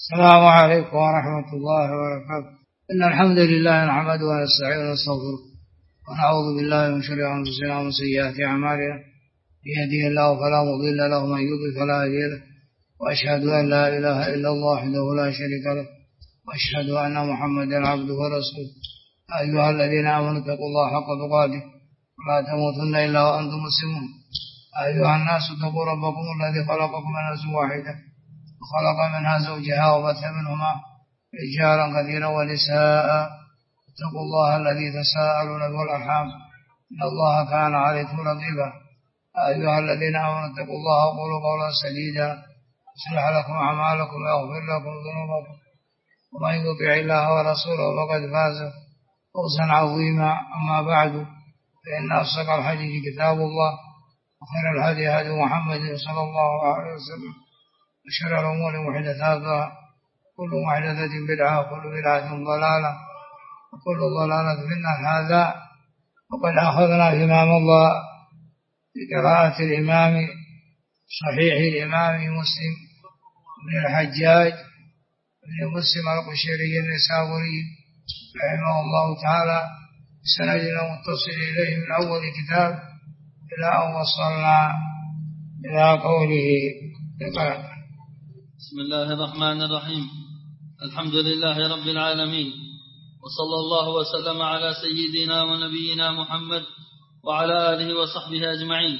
السلام عليكم ورحمة الله وبركاته. إن الحمد لله نحمده ونستعينه ونستغفره ونعوذ بالله من شرور أنفسنا ومن سيئات أعمالنا. يهده الله فلا مضل له ومن يضلل فلا هادي له، وأشهد أن لا إله إلا الله وحده لا شريك له، وأشهد أن محمدا عبده ورسوله. أيها الذين آمنوا اتقوا الله حق تقاته ولا تموتن إلا وأنتم مسلمون. أيها الناس اتقوا ربكم الذي خلقكم من نفس واحدة وخلق منها زوجها وبث منهما رجالا كثيرا ونساء. اتقوا الله الذي تساءلون به والأرحام إن الله كان عليكم رقيبا. أيها الذين آمنوا اتقوا الله وقولوا قولا سديدا يصلح لكم أعمالكم ويغفر لكم ذنوبكم، ومن يطع الله ورسوله فقد فاز فوزا عظيما. أما بعد، فإن أصدق الحديث كتاب الله، وخير الهدي هدي محمد صلى الله عليه وسلم، وشر الأمور محدثاتها، كل محدثة بدعة وكل بدعة ضلالة وكل ضلالة في النار. هذا وقد أخذنا في الله بقراءة الإمام صحيح الإمام مسلم بن الحجاج بن مسلم القشيري النسابوري رحمه الله تعالى، سندنا متصل إليه من أول كتاب إلى أن وصلنا إلى قوله اقرأ. بسم الله الرحمن الرحيم. الحمد لله رب العالمين، وصلى الله وسلم على سيدنا ونبينا محمد وعلى آله وصحبه أجمعين.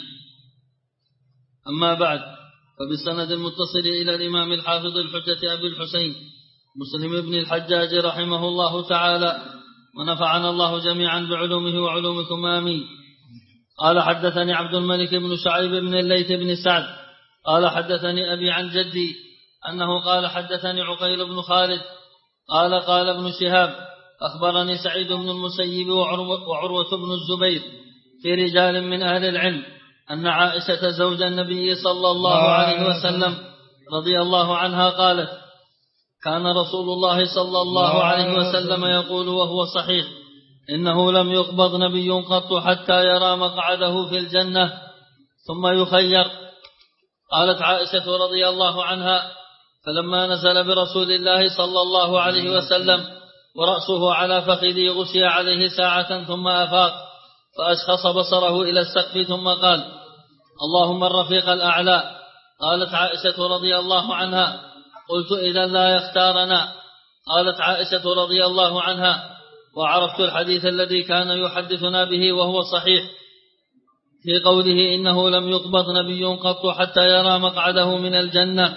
أما بعد، فبالسند المتصل إلى الإمام الحافظ الحجة أبي الحسين مسلم بن الحجاج رحمه الله تعالى، ونفعنا الله جميعا بعلومه وعلومكم آمين. قال حدثني عبد الملك بن شعيب بن الليث بن سعد قال حدثني أبي عن جدي أنه قال حدثني عقيل بن خالد قال ابن شهاب أخبرني سعيد بن المسيب وعروة بن الزبير في رجال من أهل العلم أن عائشة زوج النبي صلى الله عليه وسلم رضي الله عنها قالت: كان رسول الله صلى الله عليه وسلم يقول وهو صحيح: إنه لم يقبض نبي قط حتى يرى مقعده في الجنة ثم يخير. قالت عائشة رضي الله عنها: فلما نزل برسول الله صلى الله عليه وسلم ورأسه على فخذي غشي عليه ساعة ثم أفاق فأشخص بصره إلى السقف ثم قال: اللهم الرفيق الأعلى. قالت عائشة رضي الله عنها: قلت إذا لا يختارنا. قالت عائشة رضي الله عنها: وعرفت الحديث الذي كان يحدثنا به وهو صحيح في قوله إنه لم يقبض نبي قط حتى يرى مقعده من الجنة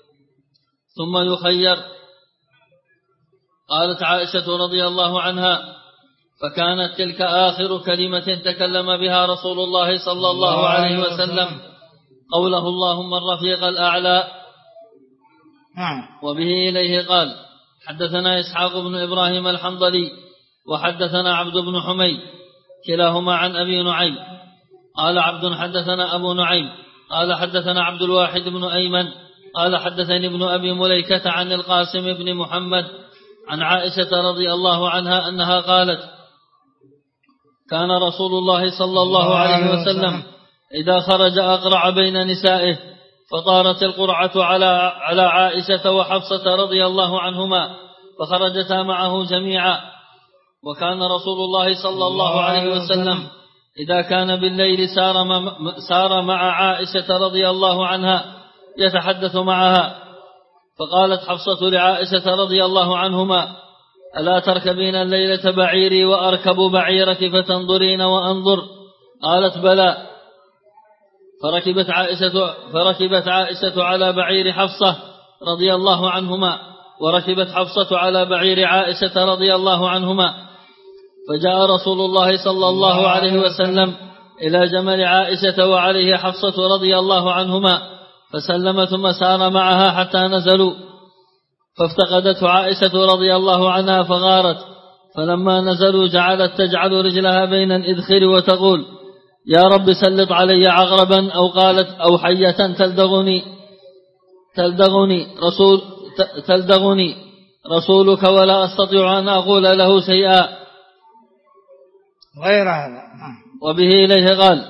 ثم يخير. قالت عائشة رضي الله عنها: فكانت تلك آخر كلمة تكلم بها رسول الله صلى الله عليه وسلم قوله اللهم الرفيق الأعلى. وبه إليه قال: حدثنا إسحاق بن إبراهيم الحنظلي وحدثنا عبد بن حميد كلاهما عن أبي نعيم قال عبد حدثنا أبو نعيم قال حدثنا عبد الواحد بن أيمن قال حدثني ابن أبي مليكة عن القاسم بن محمد عن عائشة رضي الله عنها أنها قالت: كان رسول الله صلى الله عليه وسلم إذا خرج أقرع بين نسائه فطارت القرعة على عائشة وحفصة رضي الله عنهما فخرجتا معه جميعا. وكان رسول الله صلى الله عليه وسلم إذا كان بالليل سار مع عائشة رضي الله عنها يتحدث معها. فقالت حفصة لعائشة رضي الله عنهما: ألا تركبين الليلة بعيري وأركب بعيرك فتنظرين وأنظر؟ قالت: بلى. فركبت عائشة على بعير حفصة رضي الله عنهما، وركبت حفصة على بعير عائشة رضي الله عنهما. فجاء رسول الله صلى الله عليه وسلم إلى جمل عائشة وعليه حفصة رضي الله عنهما فسلم ثم سار معها حتى نزلوا، فافتقدته عائشة رضي الله عنها فغارت، فلما نزلوا جعلت تجعل رجلها بين الإذخر وتقول: يا رب سلط علي عقربا، أو قالت: أو حية تلدغني رسولك ولا أستطيع أن أقول له شيئا غير هذا. وبه إليه قال: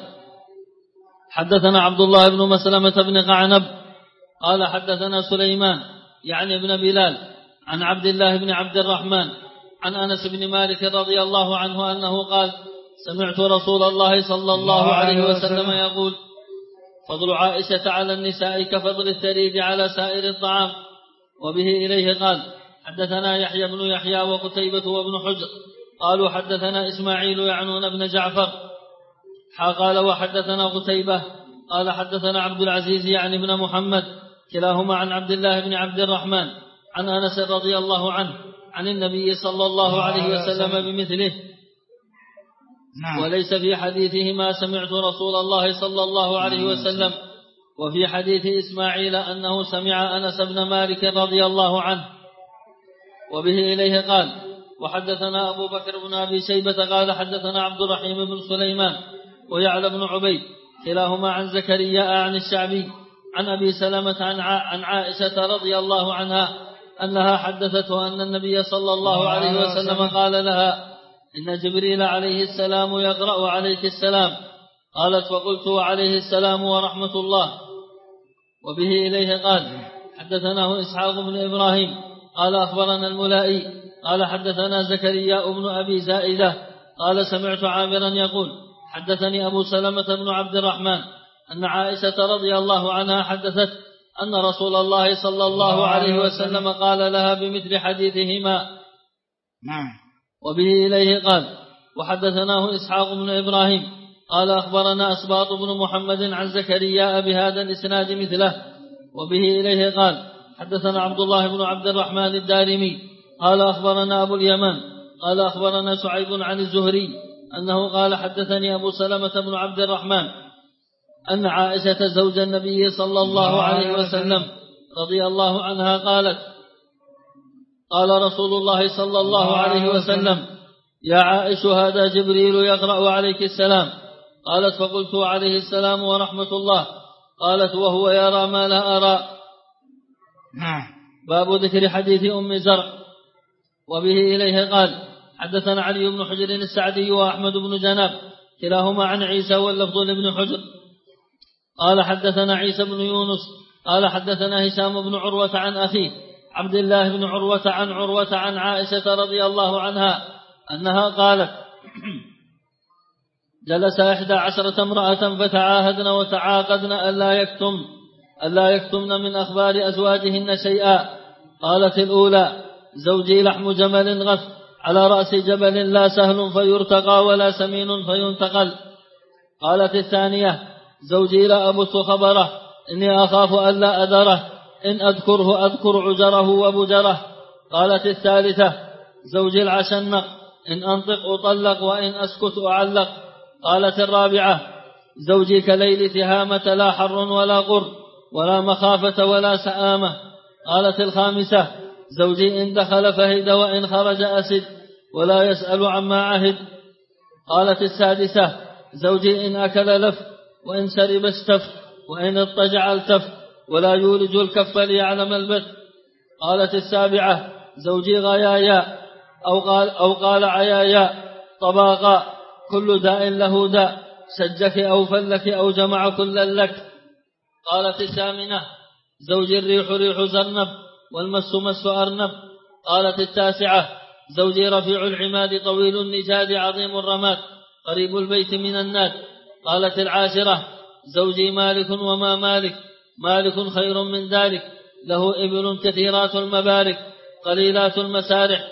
حدثنا عبد الله بن مسلمة بن قعنب قال حدثنا سليمان يعني ابن بلال عن عبد الله بن عبد الرحمن عن أنس بن مالك رضي الله عنه أنه قال سمعت رسول الله صلى الله عليه وسلم يقول فضل عائشة على النساء كفضل الثريد على سائر الطعام. وبه إليه قال حدثنا يحيى بن يحيى وقتيبة وابن حجر قالوا حدثنا إسماعيل يعنون ابن جعفر قال وحدثنا قتيبة قال حدثنا عبد العزيز يعني ابن محمد كلاهما عن عبد الله بن عبد الرحمن عن أنس رضي الله عنه عن النبي صلى الله عليه وسلم بمثله. وليس في حديثهما سمعت رسول الله صلى الله عليه وسلم. وفي حديث إسماعيل أنه سمع أنس بن مالك رضي الله عنه. وبه إليه قال وحدثنا أبو بكر بن أبي شيبة قال حدثنا عبد الرحيم بن سليمان ويعلى بن عبيد كلاهما عن زكريا عن الشعبي عن أبي سلمة عن عائشة رضي الله عنها أنها حدثته أن النبي صلى الله عليه وسلم قال لها إن جبريل عليه السلام يقرأ عليك السلام. قالت فقلت وعليه السلام ورحمة الله. وبه إليه قال حدثناه إسحاق بن إبراهيم قال أخبرنا الملائي قال حدثنا زكريا بن أبي زائدة قال سمعت عامرا يقول حدثني أبو سلمة بن عبد الرحمن أن عائشة رضي الله عنها حدثت أن رسول الله صلى الله عليه وسلم قال لها بمثل حديثهما. وبه إليه قال وحدثناه إسحاق بن إبراهيم قال أخبرنا أسباط بن محمد عن زكريا بهذا الإسناد مثله. وبه إليه قال حدثنا عبد الله بن عبد الرحمن الدارمي قال أخبرنا أبو اليمان قال أخبرنا سعيب عن الزهري أنه قال حدثني أبو سلمة بن عبد الرحمن أن عائشة زوج النبي صلى الله عليه وسلم رضي الله عنها قالت قال رسول الله صلى الله عليه وسلم يا عائش هذا جبريل يقرأ عليك السلام. قالت فقلت عليه السلام ورحمة الله. قالت وهو يرى ما لا أرى. باب ذكر حديث أم زرع. وبه إليه قال حدثنا علي بن حجر السعدي وأحمد بن جناب كلاهما عن عيسى واللفظ لابن حجر قال حدثنا عيسى بن يونس قال حدثنا هشام بن عروة عن أخيه عبد الله بن عروة عن عائشة رضي الله عنها أنها قالت جلس 11 امرأة فتعاهدن وتعاقدن ألا يكتمن من أخبار أزواجهن شيئا. قالت الأولى زوجي لحم جمل غث على رأس جبل لا سهل فيرتقى ولا سمين فينتقل. قالت الثانية زوجي لا أبث خبره إني أخاف ألا أذره إن أذكره أذكر عجره وبجره. قالت الثالثة زوجي العشنق إن أنطق أطلق وإن أسكت أعلق. قالت الرابعة زوجي كليل تهامة لا حر ولا قر ولا مخافة ولا سآمة. قالت الخامسة زوجي إن دخل فهد وإن خرج أسد ولا يسأل عما عهد. قالت السادسة زوجي إن أكل لف وإن شرب استف وإن اضطجع التف ولا يولج الكف ليعلم البث. قالت السابعة زوجي غيايا أو قال عيايا طباقا كل داء له داء سجك أو فلك أو جمع كل لك. قالت الثامنة زوجي الريح ريح زرنب والمس مس أرنب. قالت التاسعة زوجي رفيع العماد طويل النجاد عظيم الرماد قريب البيت من الناد. قالت العاشرة زوجي مالك وما مالك خير من ذلك له إبل كثيرات المبارك قليلات المسارح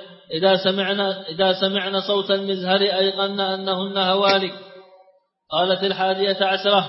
إذا سمعن صوت المزهر أيقن أنهن هوالك. قالت 11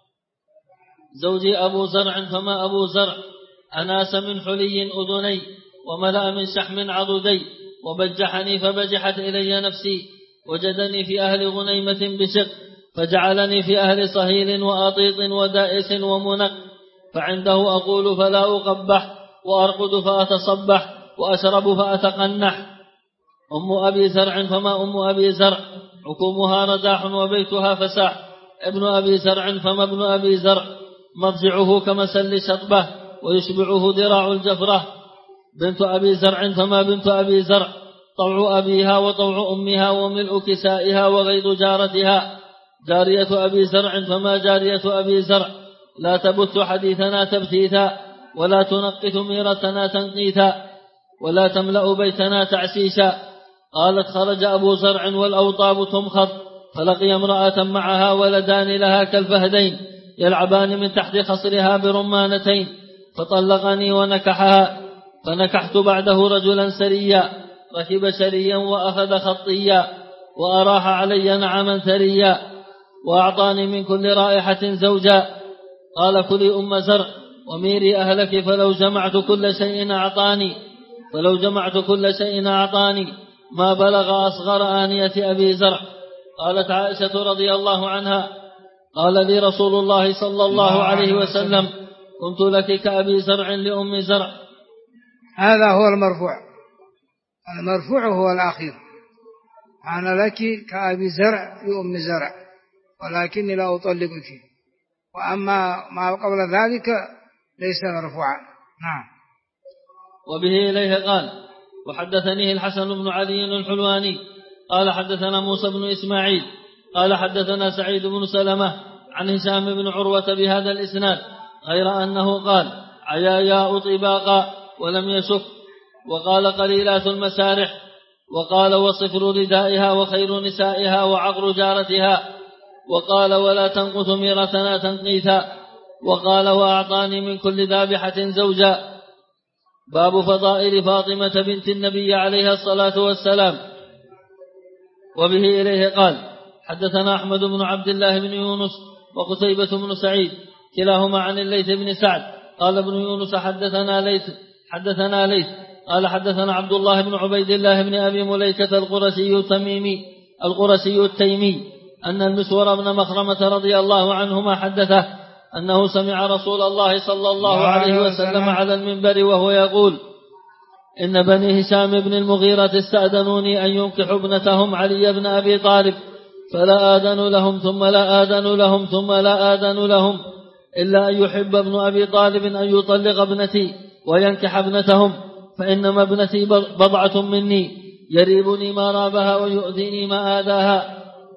زوجي أبو زرع فما أبو زرع أناس من حلي أذني وملأ من شحم عضدي وبجحني فبجحت إلي نفسي وجدني في أهل غنيمة بشق فجعلني في أهل صهيل وأطيط ودائس ومنق فعنده أقول فلا أقبح وأرقد فأتصبح وأشرب فأتقنح. أم أبي زرع فما أم أبي زرع عكومها رداح وبيتها فساح. ابن أبي زرع فما ابن أبي زرع مضجعه كمسل شطبه ويشبعه ذراع الجفرة. بنت أبي زرع فما بنت أبي زرع طوع أبيها وطوع أمها وملء كسائها وغيظ جارتها. جارية أبي زرع فما جارية أبي زرع لا تبث حديثنا تبثيثا ولا تنقث ميرتنا تنقيثا ولا تملأ بيتنا تعسيسا. قالت خرج أبو زرع والأوطاب تمخض فلقي امرأة معها ولدان لها كالفهدين يلعبان من تحت خصرها برمانتين فطلقني ونكحها. فنكحت بعده رجلا سريا ركب سريا وأخذ خطيا وأراح علي نعما ثريا وأعطاني من كل رائحة زوجا. قال كلي أم زرع وميري أهلك فلو جمعت كل شيء أعطاني ما بلغ أصغر آنية أبي زرع. قالت عائشة رضي الله عنها قال لي رسول الله صلى الله عليه وسلم كنت لك كأبي زرع لأم زرع. هذا هو المرفوع. المرفوع هو الأخير، أنا لك كأبي زرع لأم زرع ولكني لا أطلقك. وأما ما قبل ذلك ليس مرفوعا. نعم. وبه إليه قال وحدثنيه الحسن بن علي الحلواني قال حدثنا موسى بن إسماعيل قال حدثنا سعيد بن سلمة عن هشام بن عروة بهذا الإسناد غير أنه قال عياياء طباقا ولم يشك. وقال قليلات المسارح. وقال وصفر ردائها وخير نسائها وعقر جارتها. وقال ولا تنقث ميرتنا تنقيثا. وقال وأعطاني من كل ذابحة زوجا. باب فضائل فاطمة بنت النبي عليها الصلاة والسلام. وبه إليه قال حدثنا أحمد بن عبد الله بن يونس وقتيبة بن سعيد كلاهما عن الليث بن سعد قال ابن يونس حدثنا ليث قال حدثنا عبد الله بن عبيد الله بن أبي مليكة القرشي التيمي أن المسور بن مخرمة رضي الله عنهما حدثه أنه سمع رسول الله صلى الله عليه وسلم على المنبر وهو يقول إن بني هشام بن المغيرة استأذنوني أن ينكحوا ابنتهم علي بن أبي طالب فلا آذن لهم ثم لا آذن لهم ثم لا آذن لهم إلا أن يحب ابن أبي طالب أن يطلق ابنتي وينكح ابنتهم فإنما ابنتي بضعة مني يريبني ما رابها ويؤذيني ما آذاها.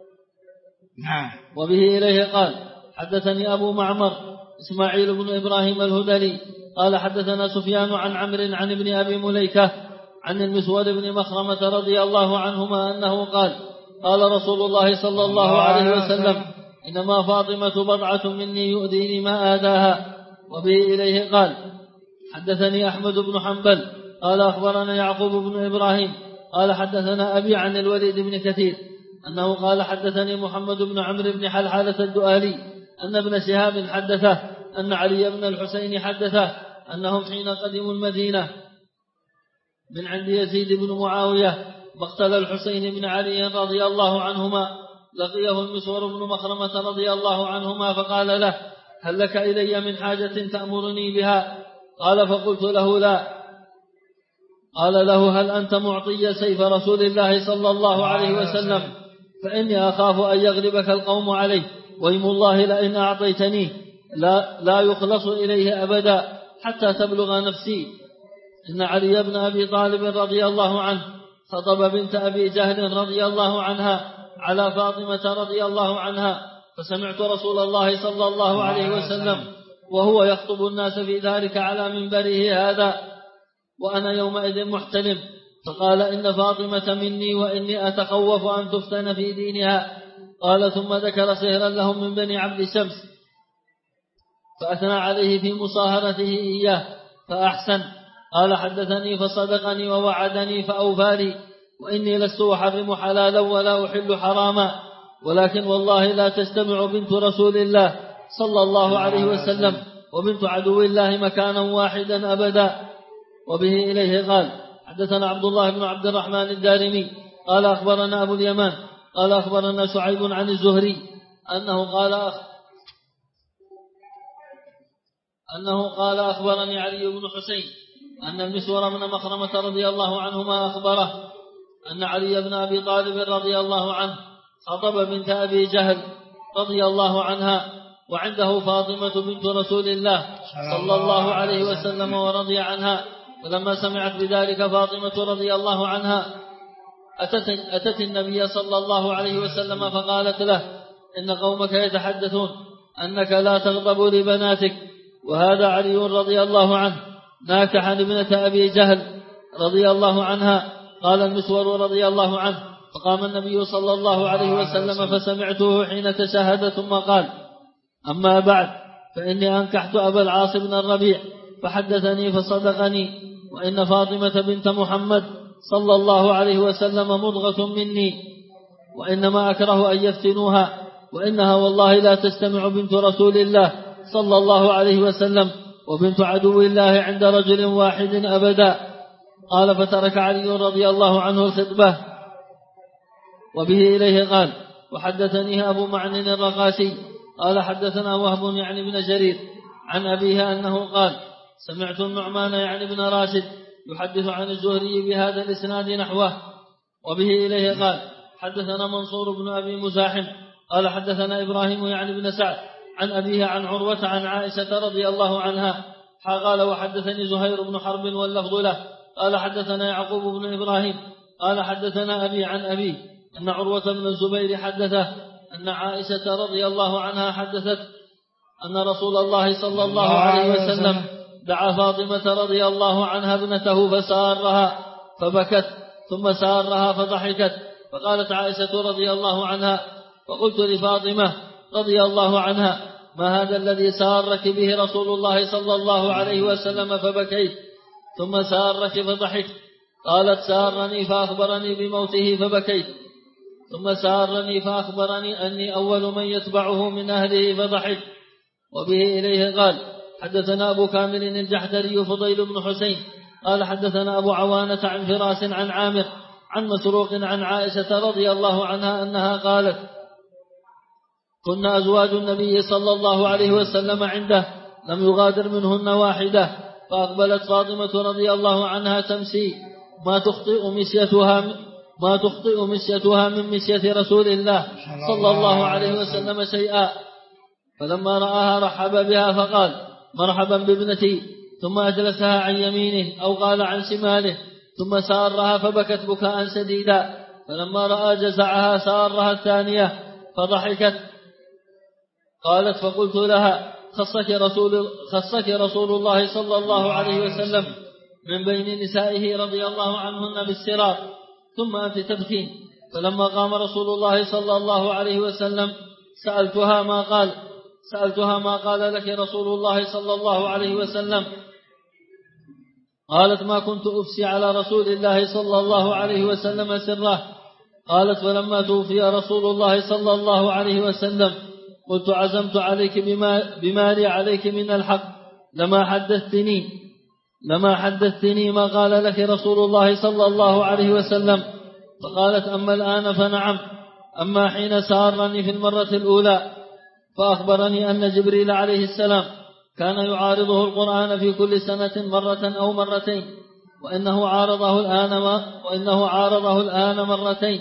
وبه إليه قال حدثني أبو معمر إسماعيل بن إبراهيم الهذلي قال حدثنا سفيان عن عمرو عن ابن أبي مليكة عن المسود بن مخرمة رضي الله عنهما أنه قال قال رسول الله صلى الله عليه وسلم إنما فاطمة بضعة مني يؤذيني ما آذاها. وبه إليه قال حدثني أحمد بن حنبل قال أخبرنا يعقوب بن إبراهيم قال حدثنا أبي عن الوليد بن كثير أنه قال حدثني محمد بن عمرو بن حلحلة الدؤالي أن ابن شهاب حدثه أن علي بن الحسين حدثه أنهم حين قدموا المدينة من عند يزيد بن معاوية مقتل الحسين بن علي رضي الله عنهما لقيه المسور بن مخرمة رضي الله عنهما فقال له هل لك إلي من حاجة تأمرني بها؟ قال فقلت له لا. قال له هل أنت معطي سيف رسول الله صلى الله عليه وسلم فإني أخاف أن يغلبك القوم عليه وإيم الله لئن أعطيتنيه لا يخلص إليه أبدا حتى تبلغ نفسي. إن علي بن أبي طالب رضي الله عنه خطب بنت أبي جهل رضي الله عنها على فاطمة رضي الله عنها فسمعت رسول الله صلى الله عليه وسلم وهو يخطب الناس في ذلك على منبره هذا وأنا يومئذ محتلم فقال إن فاطمة مني وإني أتخوف أن تفتن في دينها. قال ثم ذكر سهرا لهم من بني عبد شمس فأثنى عليه في مصاهرته إياه فأحسن. قال حدثني فصدقني ووعدني فأوفاني وإني لست أحرم حلالا ولا أحل حراما ولكن والله لا تجتمع بنت رسول الله صلى الله عليه وسلم وبنت عدو الله مكانا واحدا أبدا. وبه إليه قال حدثنا عبد الله بن عبد الرحمن الدارمي قال أخبرنا أبو اليمان قال أخبرنا شعيب عن الزهري أنه قال أخبرني علي بن حسين أن المسور بن مخرمة رضي الله عنهما أخبره أن علي بن أبي طالب رضي الله عنه خطب بنت أبي جهل رضي الله عنها وعنده فاطمة بنت رسول الله صلى الله عليه وسلم ورضي عنها. فلما سمعت بذلك فاطمة رضي الله عنها أتت النبي صلى الله عليه وسلم فقالت له إن قومك يتحدثون أنك لا تغضب لبناتك وهذا علي رضي الله عنه ناكح ابنة أبي جهل رضي الله عنها. قال المسور رضي الله عنه فقام النبي صلى الله عليه وسلم فسمعته حين تشهد ثم قال: أما بعد فإني أنكحت أبا العاص بن الربيع فحدثني فصدقني، وإن فاطمة بنت محمد صلى الله عليه وسلم مضغة مني، وإنما أكره أن يفتنوها، وإنها والله لا تستمع بنت رسول الله صلى الله عليه وسلم وبنت عدو الله عند رجل واحد أبدا. قال: فترك علي رضي الله عنه الخطبة. وبه إليه قال: وحدثنيه أبو معن الرقاشي قال: حدثنا وهب يعني بن جرير عن أبيه أنه قال: سمعت النعمان يعني بن راشد يحدث عن الزهري بهذا الإسناد نحوه. وبه إليه قال: حدثنا منصور بن أبي مزاحم قال: حدثنا إبراهيم يعني بن سعد عن أبيه عن عروة عن عائشة رضي الله عنها قال: وحدثني زهير بن حرب واللفظ له قال: حدثنا يعقوب بن إبراهيم قال: حدثنا أبي عن أبيه أن عروة بن الزبير حدثه أن عائشة رضي الله عنها حدثت أن رسول الله صلى الله عليه وسلم دعا فاطمة رضي الله عنها ابنته فسارها فبكت، ثم سارها فضحكت، فقالت عائشة رضي الله عنها: وقلت لفاطمة رضي الله عنها: ما هذا الذي سارك به رسول الله صلى الله عليه وسلم فبكيت ثم سارك فضحكت؟ قالت: سارني فأخبرني بموته فبكيت، ثم سارني فأخبرني أني أول من يتبعه من أهله فضحكت. وبه إليه قال: حدثنا أبو كامل الجحدري فضيل بن حسين قال: حدثنا أبو عوانة عن فراس عن عامر عن مسروق عن عائشة رضي الله عنها أنها قالت: كنا أزواج النبي صلى الله عليه وسلم عنده لم يغادر منهن واحدة، فأقبلت فاطمة رضي الله عنها تمشي ما تخطئ مشيتها من مشية رسول الله صلى الله عليه وسلم شيئا، فلما رآها رحب بها فقال: مرحبا بابنتي، ثم أجلسها عن يمينه أو قال عن شماله، ثم سارها فبكت بكاء شديدا، فلما رأى جزعها سارها الثانية فضحكت. قالت: فقلت لها: خصك رسول الله صلى الله عليه وسلم من بين نسائه رضي الله عنهن بالسرار، ثم أنت تبكين. فلما قام رسول الله صلى الله عليه وسلم سألتها ما قال لك رسول الله صلى الله عليه وسلم؟ قالت: ما كنت أفسي على رسول الله صلى الله عليه وسلم سره. قالت: فلما توفي رسول الله صلى الله عليه وسلم قلت: عزمت عليك بما لي عليك من الحق لما حدثتني ما قال لك رسول الله صلى الله عليه وسلم. فقالت: أما الآن فنعم، أما حين سارني في المرة الأولى فأخبرني أن جبريل عليه السلام كان يعارضه القرآن في كل سنة مرة أو مرتين، وإنه عارضه الآن مرتين،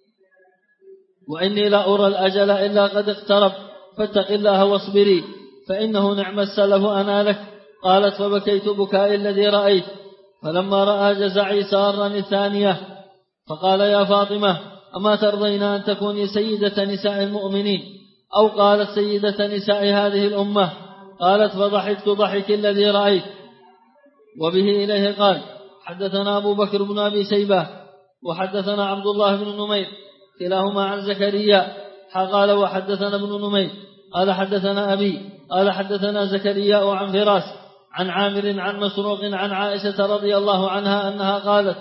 وإني لا أرى الأجل إلا قد اقترب، فاتق الله واصبري فإنه نعم السلف أنا لك. قالت: فبكيت بكاء الذي رأيت. فلما رأى جزعي سارني الثانية فقال: يا فاطمة، أما ترضين أن تكوني سيدة نساء المؤمنين؟ أو قالت: سيدة نساء هذه الأمة. قالت: فضحكت ضحك الذي رأيت. وبه إليه قال: حدثنا أبو بكر بن أبي شيبة وحدثنا عبد الله بن نمير كلاهما عن زكريا قال: وحدثنا ابن نمير قال: حدثنا أبي قال: حدثنا زكريا عن فراس عن عامر عن مسروق عن عائشة رضي الله عنها أنها قالت: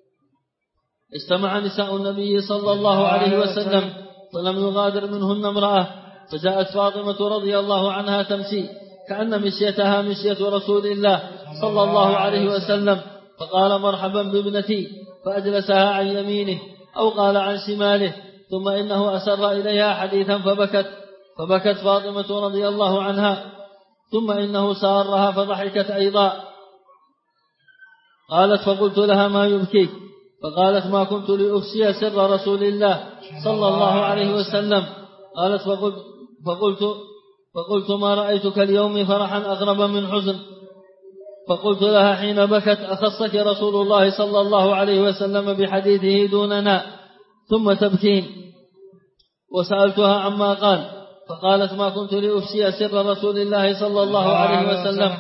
اجتمع نساء النبي صلى الله عليه وسلم فلم يغادر منهن امرأة، فجاءت فاطمة رضي الله عنها تمشي كأن مشيتها مشية رسول الله صلى الله عليه وسلم، فقال: مرحبا بابنتي، فأجلسها عن يمينه أو قال عن شماله، ثم إنه أسر إليها حديثا فبكت فاطمة رضي الله عنها، ثم إنه سارها فضحكت أيضا. قالت: فقلت لها: ما يبكيك؟ فقالت: ما كنت لأفسي سر رسول الله صلى الله عليه وسلم. قالت: فقلت: ما رأيتك اليوم فرحا أغرب من حزن. فقلت لها حين بكت: أخصك رسول الله صلى الله عليه وسلم بحديثه دوننا ثم تبكين؟ وسألتها عما قال، فقالت ما كنت لأفشي سر رسول الله صلى الله عليه وسلم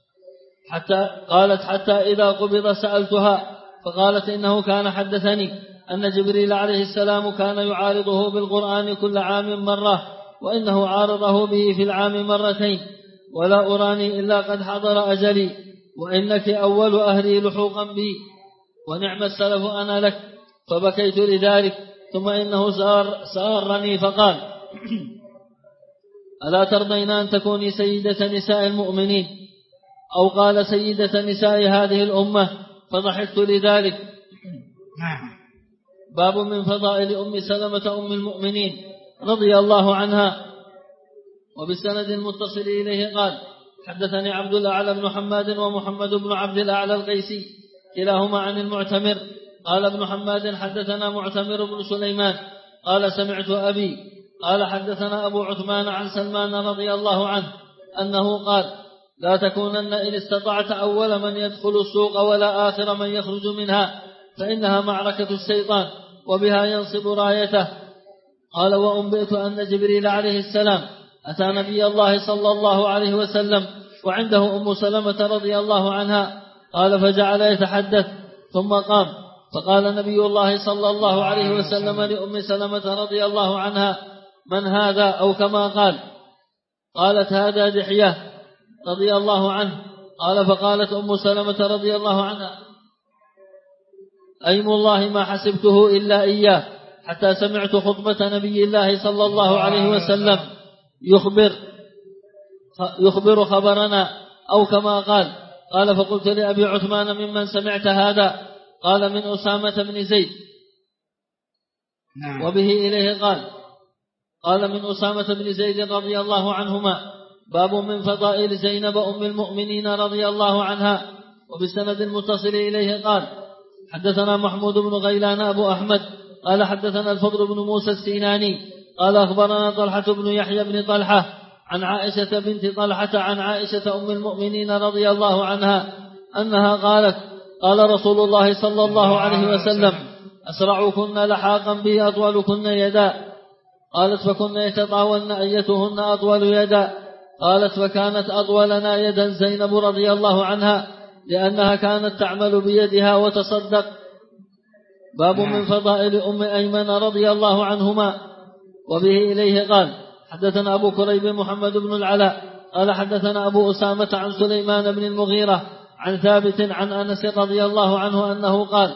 حتى إذا قبض سألتها فقالت إنه كان حدثني أن جبريل عليه السلام كان يعارضه بالقرآن كل عام مرة وإنه عارضه به في العام مرتين ولا أراني إلا قد حضر أجلي وإنك أول أهلي لحوقا بي ونعم السلف أنا لك. فبكيت لذلك ثم إنه سارني فقال ألا ترضين أن تكوني سيدة نساء المؤمنين أو قال سيدة نساء هذه الأمة فضحكت لذلك. باب من فضائل أم سلمة أم المؤمنين رضي الله عنها. وبالسند المتصل إليه قال حدثني عبد الأعلى بن حماد ومحمد بن عبد الأعلى القيسي كلاهما عن المعتمر قال ابن حماد حدثنا معتمر بن سليمان قال سمعت أبي قال حدثنا أبو عثمان عن سلمان رضي الله عنه أنه قال لا تكونن إن استطعت أول من يدخل السوق ولا آخر من يخرج منها فإنها معركة الشيطان وبها ينصب رايته. قال وأنبئت أن جبريل عليه السلام أتى نبي الله صلى الله عليه وسلم وعنده أم سلمة رضي الله عنها قال فجعل يتحدث ثم قام فقال نبي الله صلى الله عليه وسلم لأم سلمة رضي الله عنها من هذا أو كما قال قالت هذا دحية رضي الله عنه قال فقالت أم سلمة رضي الله عنها أيم الله ما حسبته إلا إياه حتى سمعت خطبة نبي الله صلى الله عليه وسلم يخبر خبرنا أو كما قال فقلت لأبي عثمان ممن سمعت هذا قال من أسامة بن زيد وبه إليه قال من أسامة بن زيد رضي الله عنهما. باب من فضائل زينب أم المؤمنين رضي الله عنها. وبالسند المتصل إليه قال حدثنا محمود بن غيلان أبو أحمد قال حدثنا الفضل بن موسى السيناني قال أخبرنا طلحة بن يحيى بن طلحة عن عائشة بنت طلحة عن عائشة أم المؤمنين رضي الله عنها أنها قالت قال رسول الله صلى الله عليه وسلم أسرعكن لحاقا به أطولكن يدا. قالت فكن يتطاولن أيتهن أطول يدا. قالت فكانت أطولنا يدا زينب رضي الله عنها لأنها كانت تعمل بيدها وتصدق. باب من فضائل أم أيمن رضي الله عنهما. وبه إليه قال حدثنا أبو كريب محمد بن العلاء قال حدثنا أبو أسامة عن سليمان بن المغيرة عن ثابت عن أنس رضي الله عنه أنه قال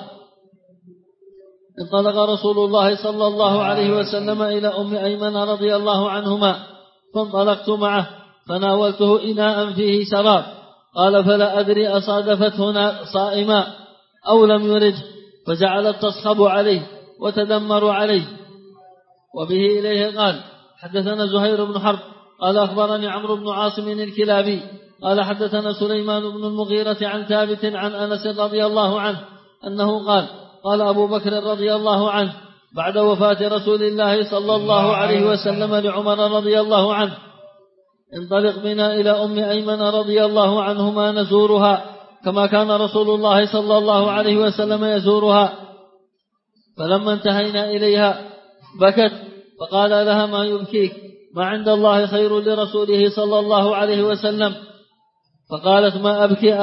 انطلق رسول الله صلى الله عليه وسلم إلى أم أيمن رضي الله عنهما فانطلقت معه فناولته إناء فيه شراب قال فلا أدري أصادفته صائما أو لم يرد فجعلت تصخب عليه وتدمر عليه. وبه إليه قال حدثنا زهير بن حرب قال أخبرني عمرو بن عاصم الكلابي قال حدثنا سليمان بن المغيرة عن ثابت عن أنس رضي الله عنه أنه قال أبو بكر رضي الله عنه بعد وفاة رسول الله صلى الله عليه وسلم لعمر رضي الله عنه انطلق بنا إلى أم أيمن رضي الله عنهما نزورها كما كان رسول الله صلى الله عليه وسلم يزورها. فلما انتهينا إليها بكت فقال لها ما يبكيك ما عند الله خير لرسوله صلى الله عليه وسلم. فقالت ما أبكي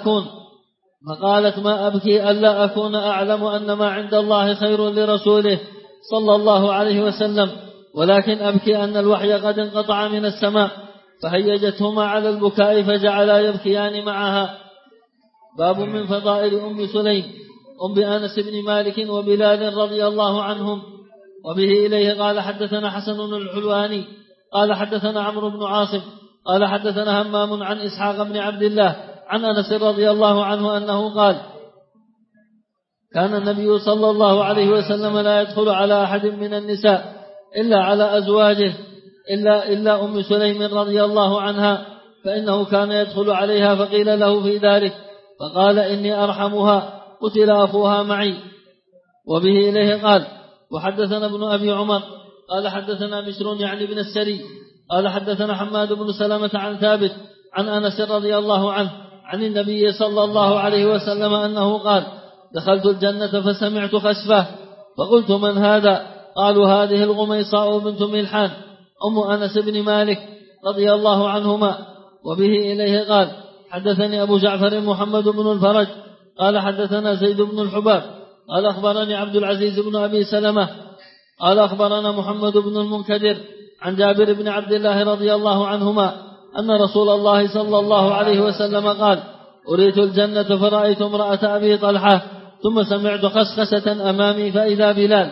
ألا أكون أعلم أن ما عند الله خير لرسوله صلى الله عليه وسلم ولكن أبكي أن الوحي قد انقطع من السماء فهيجتهما على البكاء فجعلا يبكيان معها. باب من فضائل أم سليم أم أنس بن مالك وبلال رضي الله عنهم. وبه إليه قال حدثنا حسن الحلواني قال حدثنا عمرو بن عاصم قال حدثنا همام عن إسحاق بن عبد الله عن أنس رضي الله عنه أنه قال كان النبي صلى الله عليه وسلم لا يدخل على أحد من النساء إلا على أزواجه إلا أم سليم رضي الله عنها فإنه كان يدخل عليها فقيل له في ذلك فقال إني أرحمها قتل أخوها معي. وبه إليه قال وحدثنا ابن أبي عمر قال حدثنا بشر يعني بن السري قال حدثنا حماد بن سلمة عن ثابت عن أنس رضي الله عنه عن النبي صلى الله عليه وسلم أنه قال دخلت الجنة فسمعت خسفة فقلت من هذا؟ قالوا هذه الغميصاء بنت ملحان. أم أنس بن مالك رضي الله عنهما. وبه إليه قال حدثني أبو جعفر محمد بن الفرج قال حدثنا زيد بن الحباب قال أخبرني عبد العزيز بن أبي سلمة قال أخبرنا محمد بن المنكدر عن جابر بن عبد الله رضي الله عنهما أن رسول الله صلى الله عليه وسلم قال أريت الجنة فرأيت امرأة أبي طلحة ثم سمعت خسخسة أمامي فإذا بلال.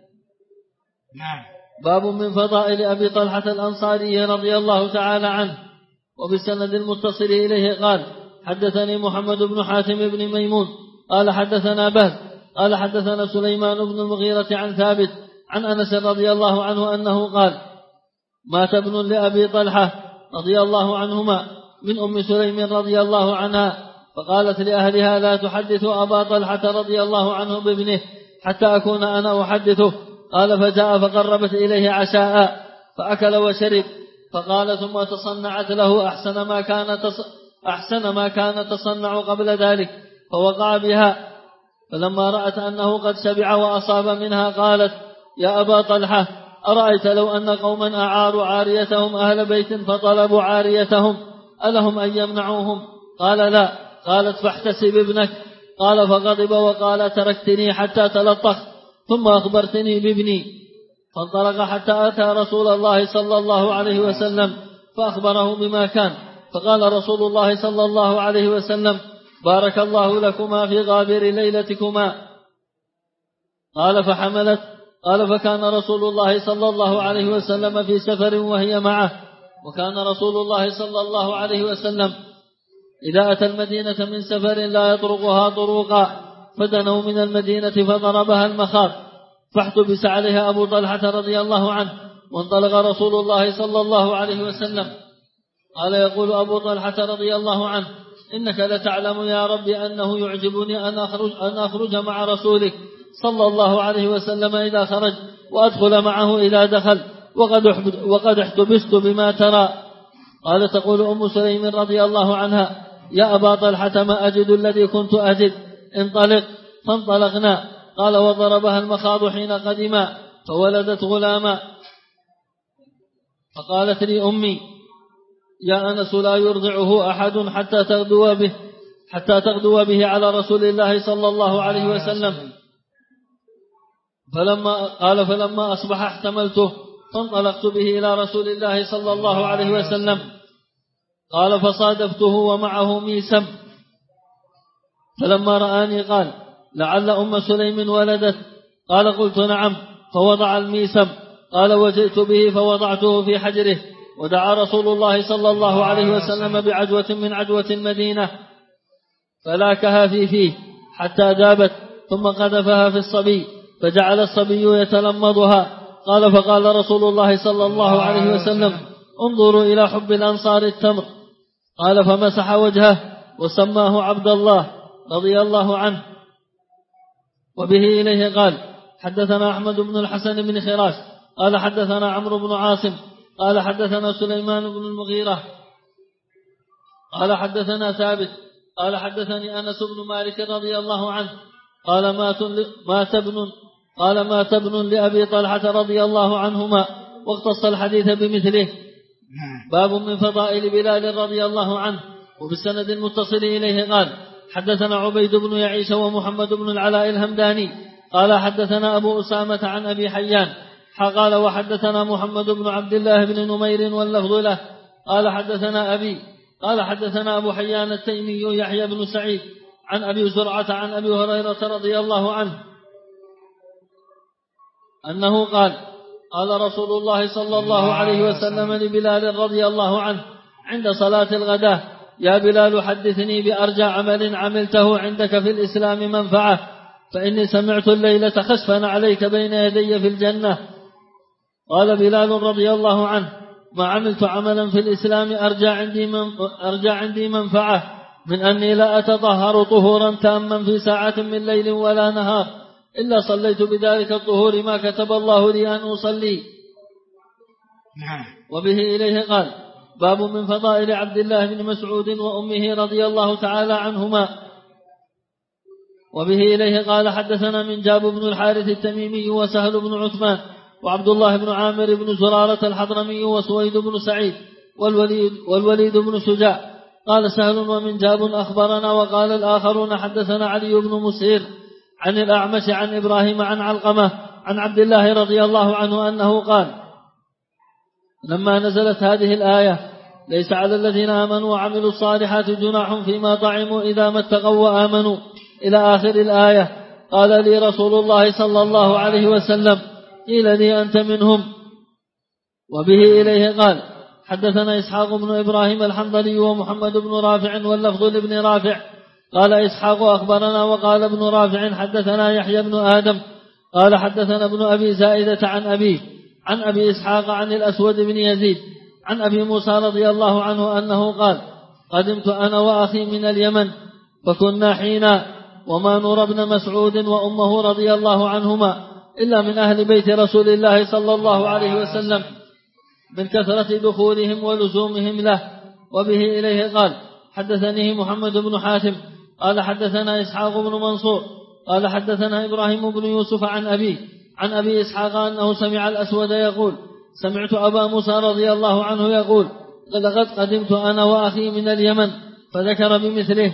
باب من فضائل أبي طلحة الأنصاري رضي الله تعالى عنه. وبالسند المتصل إليه قال حدثني محمد بن حاتم بن ميمون قال حدثنا بهز قال حدثنا سليمان بن المغيرة عن ثابت عن أنس رضي الله عنه أنه قال مات ابن لأبي طلحة رضي الله عنهما من أم سليم رضي الله عنها فقالت لأهلها لا تحدثوا أبا طلحة رضي الله عنه بابنه حتى أكون أنا أحدثه. قال فجاء فقربت إليه عشاء فأكل وشرب فقال ثم تصنعت له أحسن ما كان تصنع قبل ذلك فوقع بها. فلما رأت أنه قد شبع وأصاب منها قالت يا أبا طلحة أرأيت لو أن قوما أعاروا عاريتهم أهل بيت فطلبوا عاريتهم ألهم أن يمنعوهم؟ قال لا. قالت فاحتسب ابنك. قال فغضب وقال تركتني حتى تلطخ ثم أخبرتني بابني. فانطلق حتى أتى رسول الله صلى الله عليه وسلم فأخبره بما كان. فقال رسول الله صلى الله عليه وسلم بارك الله لكما في غابر ليلتكما. قال فحملت. قال فكان رسول الله صلى الله عليه وسلم في سفر وهي معه. وكان رسول الله صلى الله عليه وسلم إذا أتى المدينة من سفر لا يطرقها طروقا فدنوا من المدينة فضربها المخاض فاحتبس عليها أبو طلحة رضي الله عنه. وانطلق رسول الله صلى الله عليه وسلم. قال يقول أبو طلحة رضي الله عنه إنك لتعلم يا ربي أنه يعجبني أن أخرج مع رسولك صلى الله عليه وسلم إذا خرج وأدخل معه إذا دخل وقد احتبست بما ترى. قال تقول أم سليم رضي الله عنها يا أبا طلحة ما أجد الذي كنت أجد انطلق. فانطلقنا. قال وضربها المخاض حين قدما فولدت غلاما. فقالت لي أمي يا أنس لا يرضعه أحد حتى تغدو به على رسول الله صلى الله عليه وسلم. فلما أصبح احتملته فانطلقت به إلى رسول الله صلى الله عليه وسلم. قال فصادفته ومعه ميسم. فلما رآني قال لعل أم سليم ولدت. قال قلت نعم. فوضع الميسم. قال وجئت به فوضعته في حجره. ودعا رسول الله صلى الله عليه وسلم بعجوة من عجوة المدينة فلاكها في فيه حتى ذابت ثم قذفها في الصبي فجعل الصبي يتلمضها. قال فقال رسول الله صلى الله عليه وسلم انظروا إلى حب الأنصار التمر. قال فمسح وجهه وسماه عبد الله رضي الله عنه. وبه إليه قال حدثنا أحمد بن الحسن بن خراش قال حدثنا عمرو بن عاصم قال حدثنا سليمان بن المغيرة قال حدثنا ثابت قال حدثني أنس بن مالك رضي الله عنه قال مات ابن لأبي طلحة رضي الله عنهما واختص الحديث بمثله. باب من فضائل بلال رضي الله عنه. وبالسند المتصل إليه قال حدثنا عبيد بن يعيش ومحمد بن العلاء الهمداني قال حدثنا أبو أسامة عن أبي حيان قال وحدثنا محمد بن عبد الله بن نمير واللفظ له قال حدثنا أبي قال حدثنا أبو حيان التيمي يحيى بن سعيد عن أبي زرعة عن أبي هريرة رضي الله عنه أنه قال قال رسول الله صلى الله عليه وسلم لبلال رضي الله عنه عند صلاة الغداة يا بلال حدثني بأرجى عمل عملته عندك في الإسلام منفعة فإني سمعت الليلة خسفا عليك بين يدي في الجنة. قال بلال رضي الله عنه ما عملت عملا في الإسلام أرجى عندي منفعة من أني لا أتطهر طهورا تاما في ساعة من ليل ولا نهار إلا صليت بذلك الطهور ما كتب الله لي أن أصلي. وبه إليه قال باب من فضائل عبد الله بن مسعود وأمه رضي الله تعالى عنهما. وبه إليه قال حدثنا من جاب بن الحارث التميمي وسهل بن عثمان وعبد الله بن عامر بن زرارة الحضرمي وسويد بن سعيد والوليد بن شجاع. قال سهل ومنجاب أخبرنا. وقال الآخرون حدثنا علي بن مسهر عن الأعمش عن إبراهيم عن علقمة عن عبد الله رضي الله عنه أنه قال لما نزلت هذه الآية ليس على الذين آمنوا وعملوا الصالحات جناح فيما طعموا إذا ما اتقوا وآمنوا إلى آخر الآية قال لي رسول الله صلى الله عليه وسلم قيل لي أنت منهم. وبه إليه قال حدثنا إسحاق بن إبراهيم الحنظلي ومحمد بن رافع واللفظ لابن رافع قال إسحاق أخبرنا. وقال ابن رافع حدثنا يحيى بن آدم قال حدثنا ابن أبي زائدة عن أبي إسحاق عن الأسود بن يزيد عن أبي موسى رضي الله عنه أنه قال قدمت أنا وأخي من اليمن فكنا حينا وما نرى ابن مسعود وأمه رضي الله عنهما إلا من أهل بيت رسول الله صلى الله عليه وسلم من كثرة دخولهم ولزومهم له. وبه إليه قال حدثني محمد بن حاتم قال حدثنا إسحاق بن منصور قال حدثنا إبراهيم بن يوسف عن أبي إسحاق أنه سمع الأسود يقول سمعت أبا موسى رضي الله عنه يقول لقد قدمت أنا وأخي من اليمن فذكر بمثله.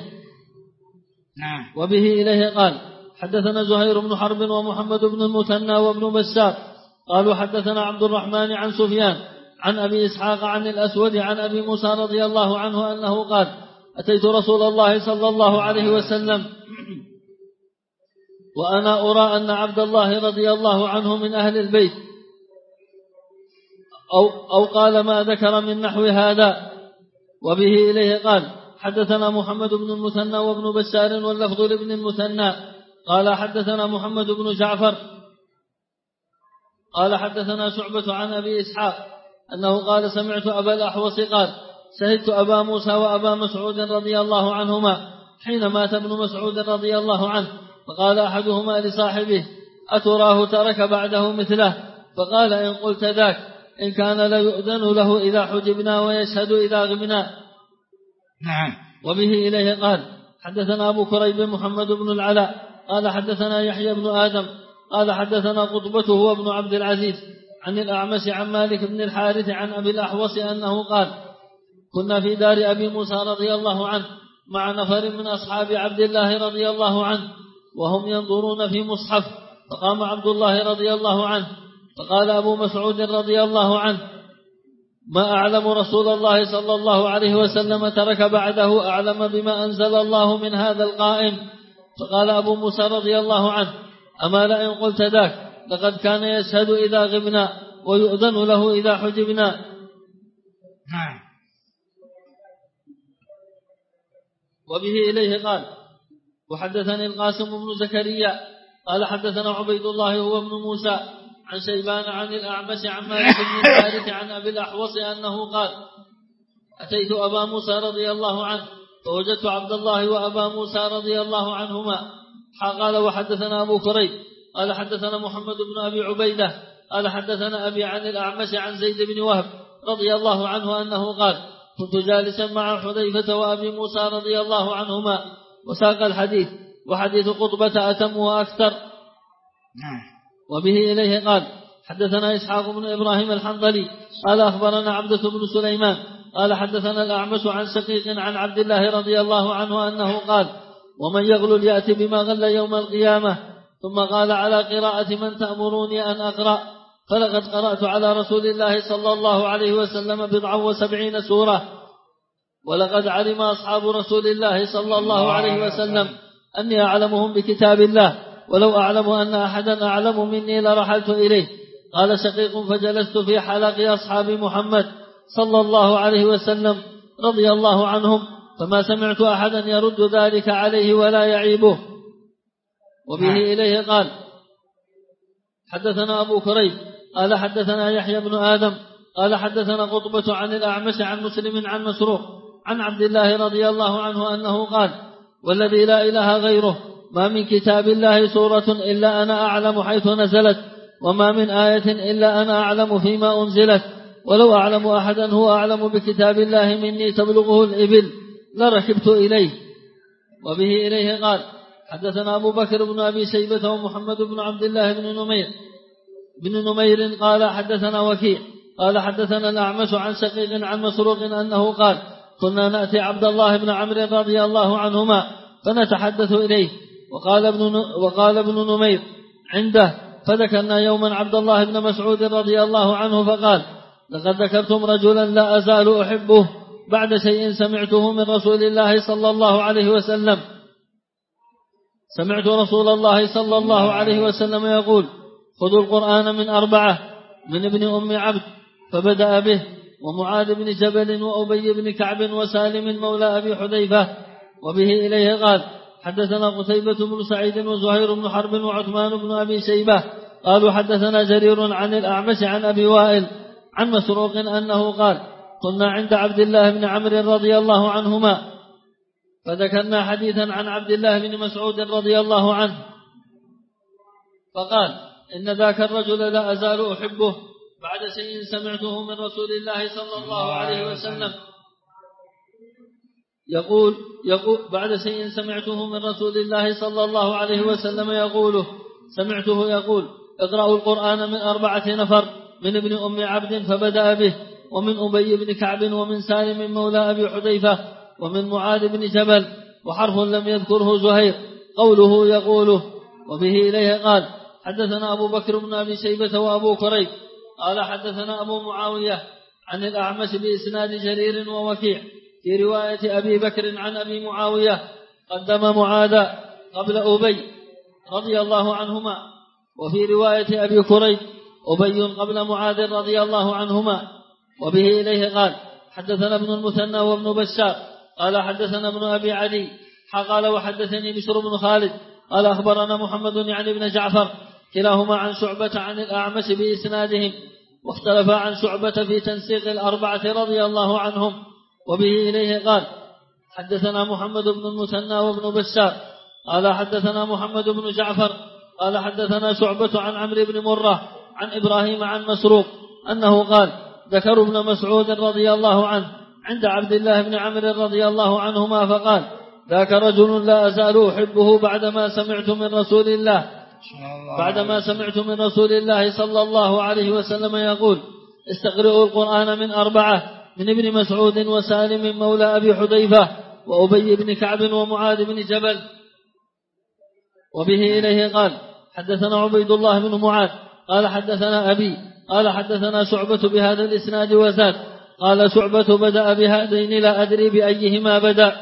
وبه إليه قال حدثنا زهير بن حرب ومحمد بن المثنى وابن بشار قالوا حدثنا عبد الرحمن عن سفيان عن أبي إسحاق عن الأسود عن أبي موسى رضي الله عنه أنه قال أتيت رسول الله صلى الله عليه وسلم وأنا أرى أن عبد الله رضي الله عنه من أهل البيت أو قال ما ذكر من نحو هذا. وبه إليه قال حدثنا محمد بن المثنى وابن بشار واللفظ لابن المثنى قال حدثنا محمد بن جعفر قال حدثنا شعبة عن أبي إسحاق أنه قال سمعت أبا الأحوص قال شهدت أبا موسى وأبا مسعود رضي الله عنهما حين مات ابن مسعود رضي الله عنه فقال أحدهما لصاحبه أتراه ترك بعده مثله فقال إن قلت ذاك إن كان لا يؤذن له إذا حجبنا ويشهد إذا غبنا. وبه إليه قال حدثنا أبو كريب محمد بن العلاء قال حدثنا يحيى بن آدم قال حدثنا قطبته وابن عبد العزيز عن الأعمش عن مالك بن الحارث عن أبي الأحوص أنه قال كنا في دار أبي موسى رضي الله عنه مع نفر من أصحاب عبد الله رضي الله عنه وهم ينظرون في مصحف فقام عبد الله رضي الله عنه فقال أبو مسعود رضي الله عنه ما أعلم رسول الله صلى الله عليه وسلم ترك بعده أعلم بما أنزل الله من هذا القائم. فقال أبو موسى رضي الله عنه أما لئن قلت ذاك لقد كان يشهد إذا غبنا ويؤذن له إذا حجبنا. وبه إليه قال وحدثني القاسم بن زكريا قال حدثنا عبيد الله هو ابن موسى عن شيبان عن الأعمش عن مالك بن الحارث عن أبي الأحوص أنه قال أتيت أبا موسى رضي الله عنه فوجدت عبد الله وأبا موسى رضي الله عنهما. قال وحدثنا أبو كريب قال حدثنا محمد بن أبي عبيدة قال حدثنا أبي عن الأعمش عن زيد بن وهب رضي الله عنه أنه قال كنت جالسا مع حذيفة وأبي موسى رضي الله عنهما وساق الحديث وحديث قطبة أتم وأكثر. وبه إليه قال حدثنا إسحاق بن إبراهيم الحنظلي قال أخبرنا عبدة بن سليمان قال حدثنا الأعمش عن شقيق عن عبد الله رضي الله عنه أنه قال ومن يغلل يأتي بما غل يوم القيامة. ثم قال على قراءة من تأمروني أن أقرأ فلقد قرأت على رسول الله صلى الله عليه وسلم 79 سورة ولقد علم أصحاب رسول الله صلى الله عليه وسلم أني أعلمهم بكتاب الله ولو أعلم أن أحدا أعلم مني لرحلت إليه. قال شقيق فجلست في حلق أصحاب محمد صلى الله عليه وسلم رضي الله عنهم فما سمعت أحدا يرد ذلك عليه ولا يعيبه. وبه إليه قال حدثنا أبو كريب قال حدثنا يحيى بن آدم قال حدثنا قطبة عن الأعمش عن مسلم عن مسروق عن عبد الله رضي الله عنه أنه قال والذي لا إله غيره ما من كتاب الله سورة إلا أنا أعلم حيث نزلت وما من آية إلا أنا أعلم فيما أنزلت ولو أعلم أحدا هو أعلم بكتاب الله مني تبلغه الإبل لركبت إليه. وبه إليه قال حدثنا أبو بكر بن أبي شيبة ومحمد بن عبد الله بن نمير بن نمير قال حدثنا وكيع قال حدثنا الأعمش عن شقيق عن مسروق أنه قال كنا نأتي عبد الله بن عمرو رضي الله عنهما فنتحدث إليه وقال ابن نمير عنده فذكرنا يوما عبد الله بن مسعود رضي الله عنه فقال لقد ذكرتم رجلا لا أزال أحبه بعد شيء سمعته من رسول الله صلى الله عليه وسلم. سمعت رسول الله صلى الله عليه وسلم يقول خذوا القرآن من 4 من ابن أم عبد فبدأ به ومعاذ بن جبل وأبي بن كعب وسالم مولى أبي حذيفة. وبه إليه قال حدثنا قتيبة بن سعيد وزهير بن حرب وعثمان بن أبي شيبة قالوا حدثنا جرير عن الأعمش عن أبي وائل عن مسروق أنه قال كنا عند عبد الله بن عمرو رضي الله عنهما فذكرنا حديثا عن عبد الله بن مسعود رضي الله عنه فقال إن ذاك الرجل لا أزال أحبه بعد شيء سمعته من رسول الله صلى الله عليه وسلم يقول بعد شيء سمعته من رسول الله صلى الله عليه وسلم سمعته يقول اقرأوا القرآن من 4 نفر من ابن أم عبد فبدأ به ومن أبي بن كعب ومن سالم مولى أبي حذيفة ومن معاذ بن جبل وحرف لم يذكره زهير قوله يقوله. وبه إليه قال حدثنا أبو بكر بن أبي شيبة وأبو كريب قال حدثنا أبو معاوية عن الأعمش بإسناد جرير ووكيع في رواية أبي بكر عن أبي معاوية قدم معاذ قبل أبي رضي الله عنهما وفي رواية أبي كريب أبي قبل معاذ رضي الله عنهما. وبه إليه قال حدثنا ابن المثنى وابن بشار قال حدثنا ابن أبي عدي قال وحدثني بشر بن خالد قال أخبرنا محمد يعني بن جعفر كلاهما عن شعبة عن الأعمش بإسنادهم واختلفا عن شعبة في تنسيق 4 رضي الله عنهم. وبه إليه قال حدثنا محمد بن المثنى وابن بشار قال حدثنا محمد بن جعفر قال حدثنا شعبة عن عمرو بن مرة عن إبراهيم عن مسروق أنه قال ذكر ابن مسعود رضي الله عنه عند عبد الله بن عمرو رضي الله عنهما فقال ذاك رجل لا أزال أحبه بعدما سمعت من رسول الله صلى الله عليه وسلم يقول استقرئوا القرآن من 4 من ابن مسعود وسالم مولى أبي حذيفة وأبي بن كعب ومعاذ بن جبل. وبه إليه قال حدثنا عبيد الله بن معاذ قال حدثنا أبي قال حدثنا شعبة بهذا الإسناد وزاد قال شعبة بدأ بهذين لا أدري بأيهما بدأ.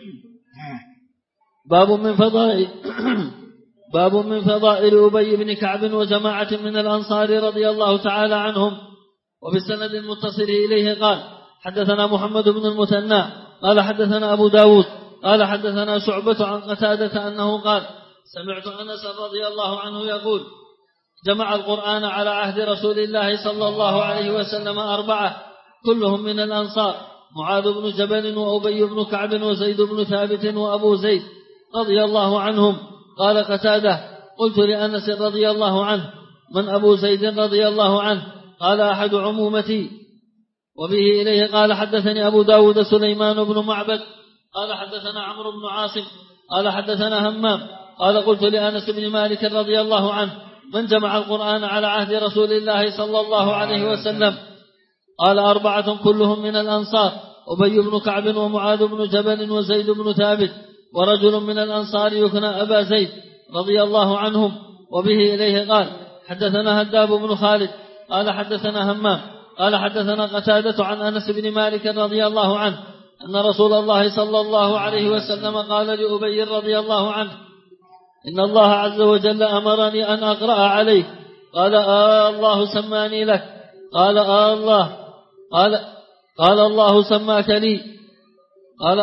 باب من فضائل أبي بن كعب وجماعة من الأنصار رضي الله تعالى عنهم. وبالسند المتصل إليه قال حدثنا محمد بن المثنى قال حدثنا أبو داود قال حدثنا شعبة عن قتادة أنه قال سمعت أنس رضي الله عنه يقول جمع القرآن على عهد رسول الله صلى الله عليه وسلم 4 كلهم من الأنصار معاذ بن جبل وأبي بن كعب وزيد بن ثابت وأبو زيد رضي الله عنهم. قال قتادة قلت لأنس رضي الله عنه من أبو زيد رضي الله عنه قال أحد عمومتي. وبه إليه قال حدثني أبو داود سليمان بن معبد قال حدثنا عمرو بن عاصم قال حدثنا همام قال قلت لأنس بن مالك رضي الله عنه من جمع القرآن على عهد رسول الله صلى الله عليه وسلم قال 4 كلهم من الأنصار أبي بن كعب ومعاذ بن جبل وزيد بن ثابت ورجل من الأنصار يكنى أبا زيد رضي الله عنهم. وبه إليه قال حدثنا هداب بن خالد قال حدثنا همام قال حدثنا قتادة عن أنس بن مالك رضي الله عنه أن رسول الله صلى الله عليه وسلم قال لأبي رضي الله عنه إن الله عز وجل أمرني أن أقرأ عليه قال الله سماني لك قال الله قال الله سماك لي قال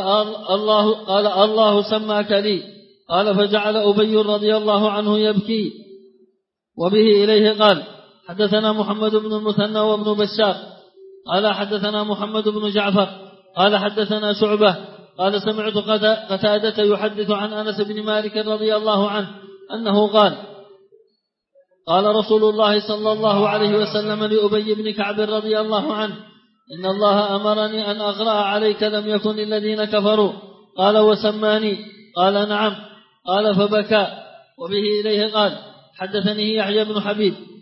الله سماك لي قال فجعل أبي رضي الله عنه يبكي. وبه إليه قال حدثنا محمد بن المثنى وابن بشار قال حدثنا محمد بن جعفر قال حدثنا شعبة قال سمعت قتادة يحدث عن أنس بن مالك رضي الله عنه أنه قال قال رسول الله صلى الله عليه وسلم لأبي بن كعب رضي الله عنه إن الله أمرني أن أقرأ عليك لم يكن الذين كفروا قال وسماني قال نعم قال فبكى. وبه إليه قال حدثني يحيى بن حبيب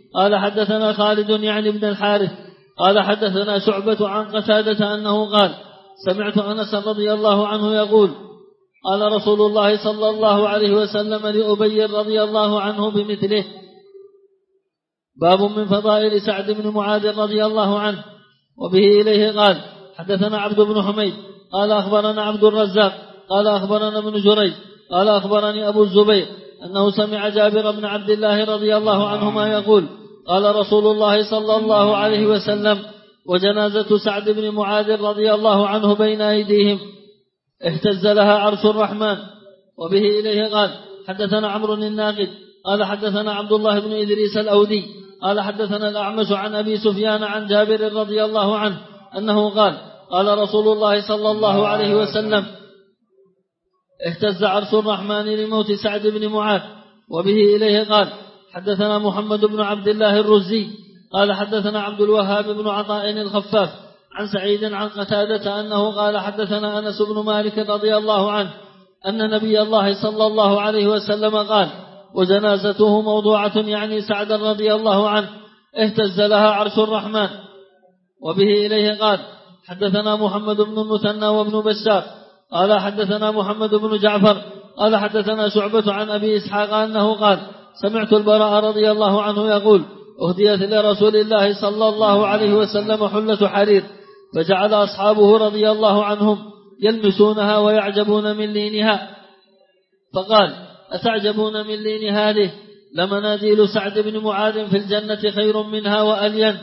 قال حدثنا خالد يعني بن الحارث قال حدثنا شعبة عن قتادة أنه قال سمعت أنس رضي الله عنه يقول قال رسول الله صلى الله عليه وسلم لأبي رضي الله عنه بمثله. باب من فضائل سعد بن معاذ رضي الله عنه. وبه إليه قال حدثنا عبد بن حميد قال أخبرنا عبد الرزاق قال أخبرنا ابن جريج قال أخبرني أبو الزبير أنه سمع جابر بن عبد الله رضي الله عنهما يقول قال رسول الله صلى الله عليه وسلم وجنازة سعد بن معاذ رضي الله عنه بين أيديهم اهتز لها عرش الرحمن. وبه إليه قال حدثنا عمرو الناقد قال حدثنا عبد الله بن إدريس الأودي قال حدثنا الأعمش عن أبي سفيان عن جابر رضي الله عنه أنه قال قال رسول الله صلى الله عليه وسلم اهتز عرش الرحمن لموت سعد بن معاذ. وبه إليه قال حدثنا محمد بن عبد الله الرزي قال حدثنا عبد الوهاب بن عطاء الخفاف عن سعيد عن قتادة أنه قال حدثنا أنس بن مالك رضي الله عنه أن نبي الله صلى الله عليه وسلم قال وجنازته موضوعة يعني سعد رضي الله عنه اهتز لها عرش الرحمن. وبه إليه قال حدثنا محمد بن المثنى وابن بشار قال حدثنا محمد بن جعفر قال حدثنا شعبة عن أبي إسحاق أنه قال سمعت البراء رضي الله عنه يقول أهديت لرسول الله صلى الله عليه وسلم حلة حرير فجعل أصحابه رضي الله عنهم يلمسونها ويعجبون من لينها فقال أتعجبون من لين هذه لمناديل سعد بن معاذ في الجنة خير منها وألين.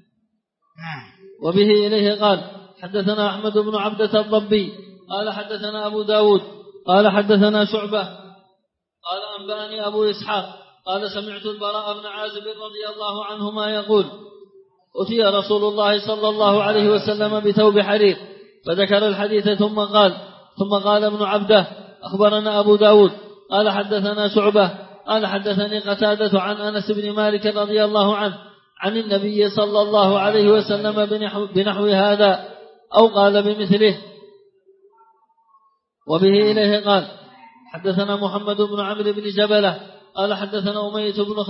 وبه إليه قال حدثنا أحمد بن عبدة الضبي قال حدثنا أبو داود قال حدثنا شعبة قال أنبأني أبو إسحاق قال سمعت البراء بن عازب رضي الله عنهما يقول أتي رسول الله صلى الله عليه وسلم بثوب حرير فذكر الحديث ثم قال ابن عبده أخبرنا أبو داود قال حدثنا شعبة قال حدثني قتادة عن أنس بن مالك رضي الله عنه عن النبي صلى الله عليه وسلم بنحو هذا أو قال بمثله. وبه إليه قال حدثنا محمد بن عمرو بن جبلة قال حدثنا أمية بن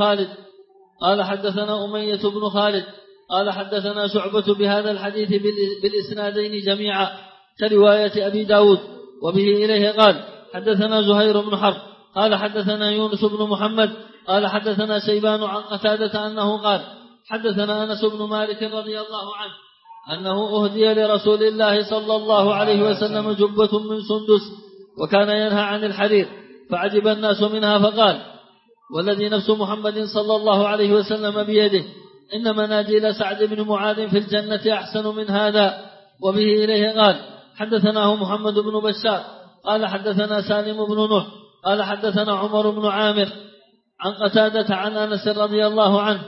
خالد قال حدثنا شعبة بهذا الحديث بالإسنادين جميعا كرواية أبي داود. وبه إليه قال حدثنا زهير بن حرب قال حدثنا يونس بن محمد قال حدثنا شيبان عن قتادة أنه قال حدثنا أنس بن مالك رضي الله عنه أنه أهدي لرسول الله صلى الله عليه وسلم جبة من سندس وكان ينهى عن الحرير فعجب الناس منها فقال والذي نفس محمد صلى الله عليه وسلم بيده إن مناديل سعد بن معاذ في الجنة أحسن من هذا. وبه إليه قال حدثناه محمد بن بشار قال حدثنا سالم بن نوح قال حدثنا عمر بن عامر عن قتادة عن أنس رضي الله عنه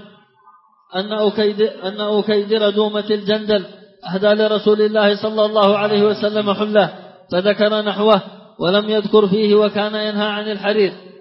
أن أكيدر دومة الجندل أهدى لرسول الله صلى الله عليه وسلم حلة فذكر نحوه ولم يذكر فيه وكان ينهى عن الحرير